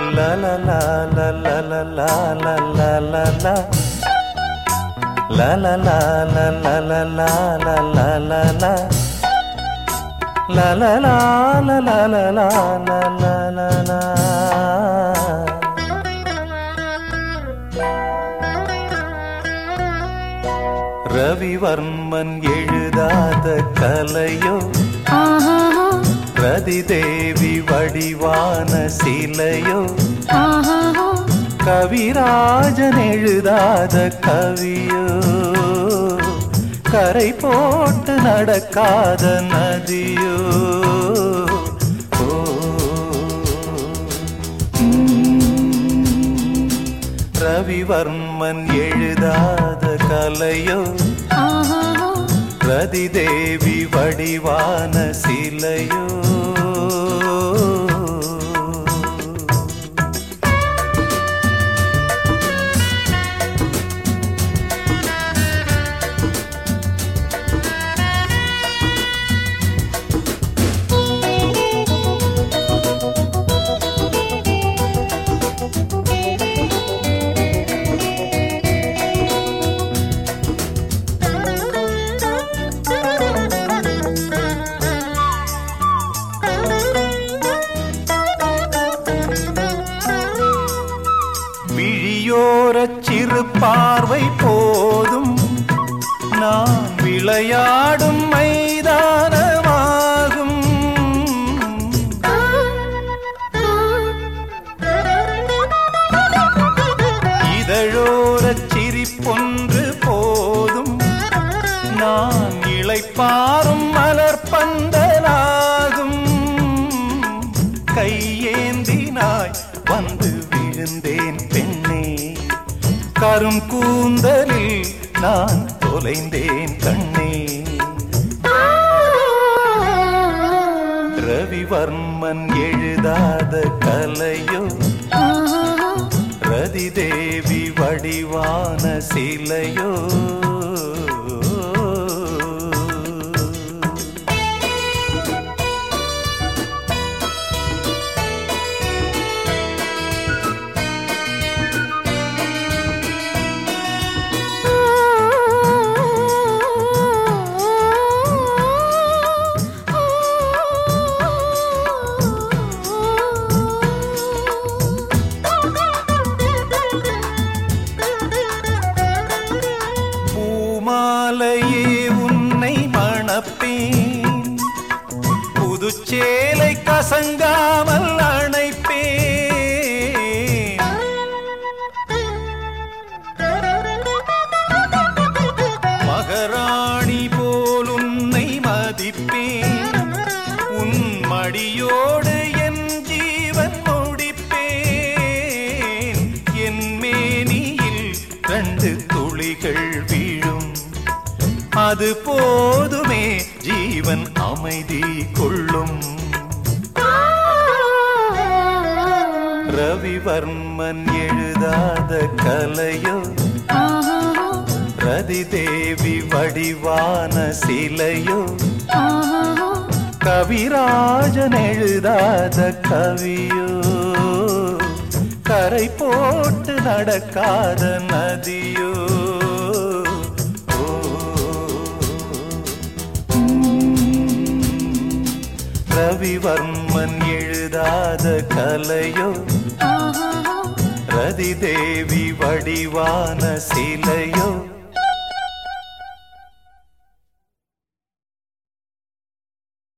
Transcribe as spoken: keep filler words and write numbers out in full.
La la la la la la la la la la la La la la la la la la la la la la La la la la la la la la la la Ravivarman எழுதாத கலையோ ரதிதேவி வடிவான சிலையோ கவிராஜன் எழுதாத கவியோ கரை போட்டு நடக்காத நதியோ ரவிவர்மன் எழுதாத கலையோ ரதிதேவி வடிவான சிலையோ விழியோரச் சிறு பார்வை போதும் நான் விளையாடும் மைதானமாகும் இதழோரச் சிரிப்பொன்று போதும் நான் இளைப்பாறும் மலர் பந்தலாகும் கையேந்தினாய் வந்து விழுந்தேன் பெண்ணே கரும் கூந்தலில் நான் தொலைந்தேன் கண்ணே ரவிவர்மன் எழுதாத கலையோ ரதிதேவி வடிவான சிலையோ மாலையே உன்னை மணப்பேன் புதுச்சேலை கசங்காமல் அணைப்பேன் மகாராணி போல் உன்னை மதிப்பேன் உன் மடியோடு என் ஜீவன் முடிப்பேன் என் மேனியில் ரெண்டு துளிகள் வீழும் அது போதுமே ஜீவன் அமைதி கொள்ளும் ரவிவர்மன் எழுதாத கலையோ ரதிதேவி வடிவான சிலையோ கவிராஜன் எழுதாத கவியோ கரை போட்டு நடக்காத நதியோ ரவிவர்மன் எழுதாத கலையோ ரதிதேவி வடிவான சிலையோ